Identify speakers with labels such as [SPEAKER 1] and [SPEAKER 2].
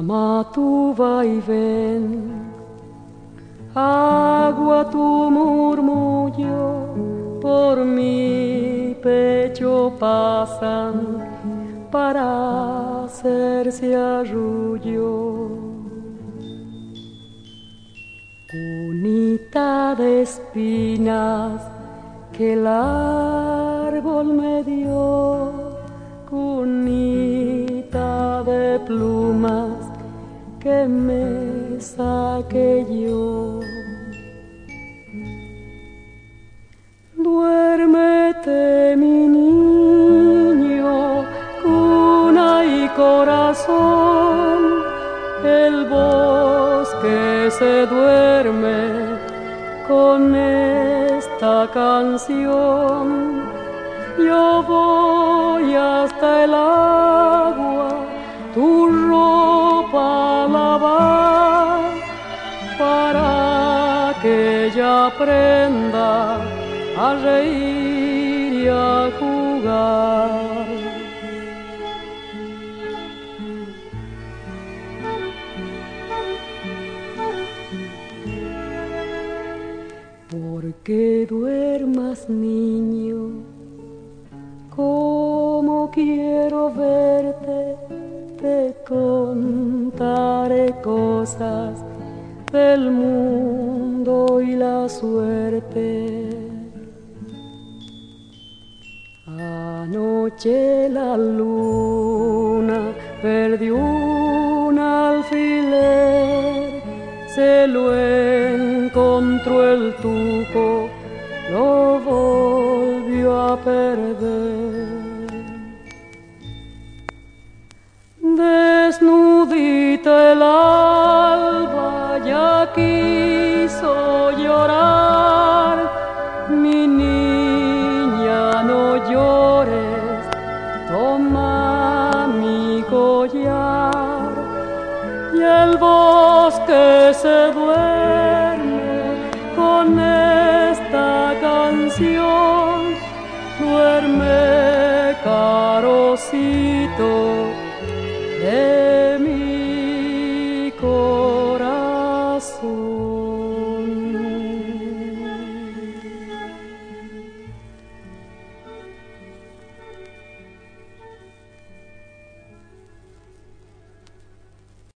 [SPEAKER 1] Llama tu vaivén, agua tu murmullo, por mi pecho pasan para hacerse arrullo. Cunita de espinas que el árbol me dio, cunita de plumas que me saqué yo. Duérmete, mi niño, cuna y corazón, el bosque se duerme con esta canción. Yo voy hasta el agua, tu ropa a lavar, para que ella aprenda a reír y a jugar. Porque duermas, niño, como quiero verte, te contaré cosas del mundo y la suerte. Anoche la luna perdió un alfiler, se lo encontró el tuco, lo volvió a perder. Desnudita el alba ya quiso llorar, mi niña no llores, toma mi collar, y el bosque se duerme con esta canción. Duerme, carocito,